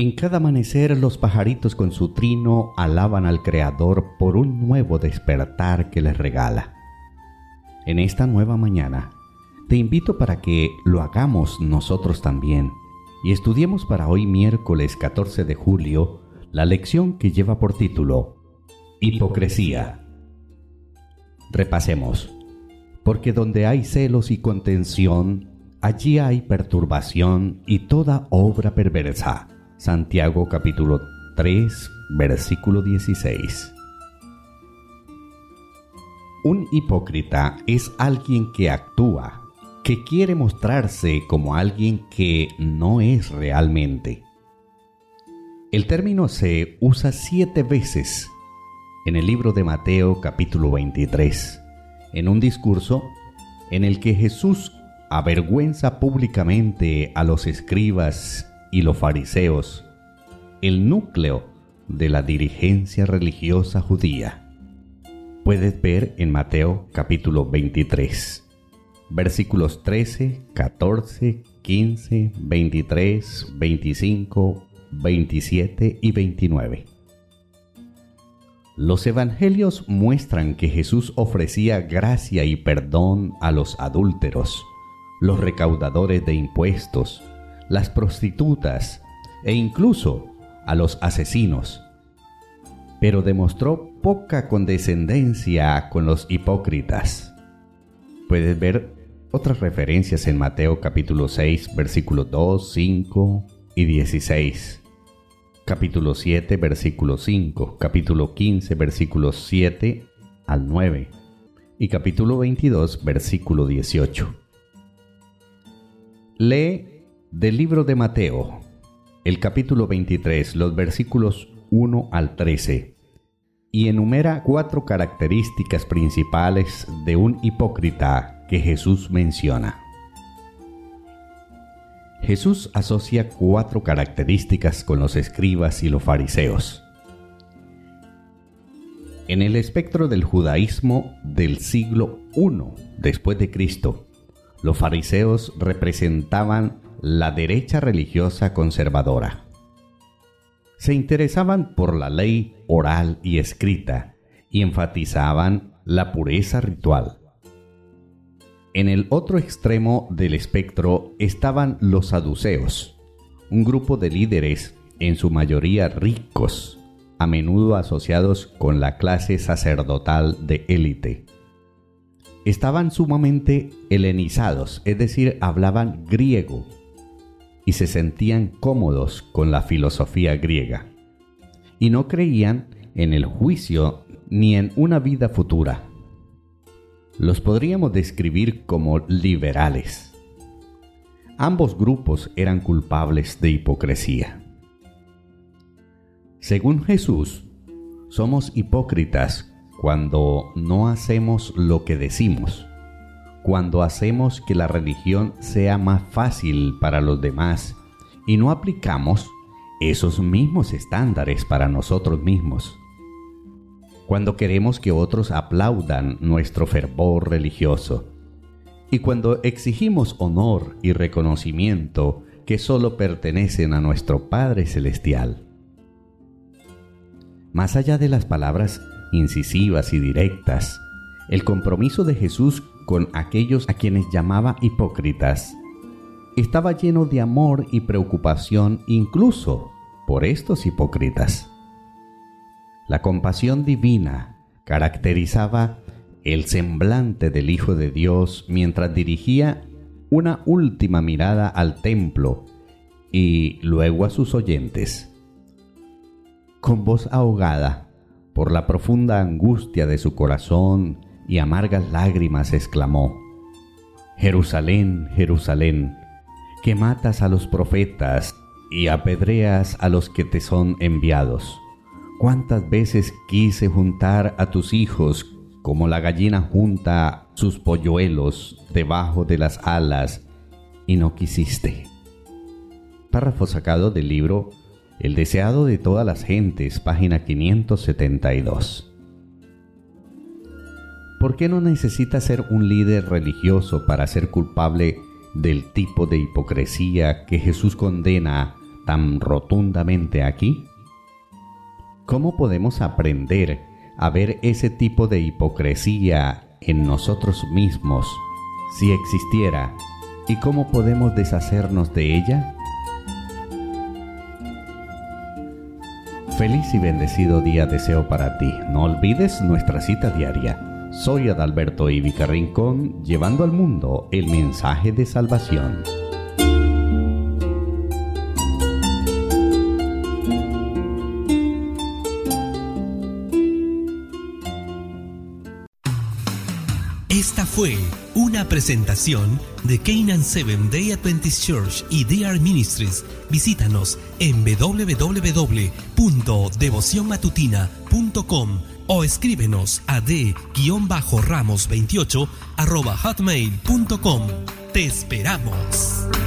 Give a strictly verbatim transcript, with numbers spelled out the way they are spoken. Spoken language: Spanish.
En cada amanecer los pajaritos con su trino alaban al Creador por un nuevo despertar que les regala. En esta nueva mañana, te invito para que lo hagamos nosotros también y estudiemos para hoy miércoles catorce de julio la lección que lleva por título Hipocresía. Repasemos. Porque donde hay celos y contención, allí hay perturbación y toda obra perversa. Santiago capítulo tres, versículo dieciséis. Un hipócrita es alguien que actúa, que quiere mostrarse como alguien que no es realmente. El término se usa siete veces en el libro de Mateo capítulo veintitrés, en un discurso en el que Jesús avergüenza públicamente a los escribas y los fariseos, el núcleo de la dirigencia religiosa judía. Puedes ver en Mateo capítulo veintitrés, versículos trece, catorce, quince, veintitrés, veinticinco, veintisiete y veintinueve. Los evangelios muestran que Jesús ofrecía gracia y perdón a los adúlteros, los recaudadores de impuestos, las prostitutas e incluso a los asesinos, pero demostró poca condescendencia con los hipócritas. Puedes ver otras referencias en Mateo capítulo seis, versículos dos, cinco y dieciséis, capítulo siete, versículo cinco, capítulo quince, versículos siete al nueve y capítulo veintidós, versículo dieciocho. Lee del libro de Mateo, el capítulo veintitrés, los versículos uno al trece, y enumera cuatro características principales de un hipócrita que Jesús menciona. Jesús asocia cuatro características con los escribas y los fariseos. En el espectro del judaísmo del siglo primero después de Cristo, los fariseos representaban la derecha religiosa conservadora. Se interesaban por la ley oral y escrita y enfatizaban la pureza ritual. En el otro extremo del espectro estaban los saduceos, un grupo de líderes, en su mayoría ricos, a menudo asociados con la clase sacerdotal de élite. Estaban sumamente helenizados, es decir, hablaban griego, y se sentían cómodos con la filosofía griega, y no creían en el juicio ni en una vida futura. Los podríamos describir como liberales. Ambos grupos eran culpables de hipocresía. Según Jesús, somos hipócritas cuando no hacemos lo que decimos, cuando hacemos que la religión sea más fácil para los demás y no aplicamos esos mismos estándares para nosotros mismos, cuando queremos que otros aplaudan nuestro fervor religioso y cuando exigimos honor y reconocimiento que solo pertenecen a nuestro Padre Celestial. Más allá de las palabras incisivas y directas, el compromiso de Jesús con aquellos a quienes llamaba hipócritas estaba lleno de amor y preocupación incluso por estos hipócritas. La compasión divina caracterizaba el semblante del Hijo de Dios mientras dirigía una última mirada al templo y luego a sus oyentes. Con voz ahogada por la profunda angustia de su corazón y amargas lágrimas exclamó: Jerusalén, Jerusalén, que matas a los profetas y apedreas a los que te son enviados. ¿Cuántas veces quise juntar a tus hijos como la gallina junta sus polluelos debajo de las alas y no quisiste? Párrafo sacado del libro El deseado de todas las gentes, página quinientos setenta y dos. ¿Por qué no necesita ser un líder religioso para ser culpable del tipo de hipocresía que Jesús condena tan rotundamente aquí? ¿Cómo podemos aprender a ver ese tipo de hipocresía en nosotros mismos, si existiera, y cómo podemos deshacernos de ella? Feliz y bendecido día deseo para ti. No olvides nuestra cita diaria. Soy Adalberto Ivica Rincón, llevando al mundo el mensaje de salvación. Esta fue una presentación de Canaan Seventh Day Adventist Church y D R Ministries. Visítanos en doble u doble u doble u punto devoción matutina punto com o escríbenos a d ramos veintiocho arroba hotmail punto com. Te esperamos.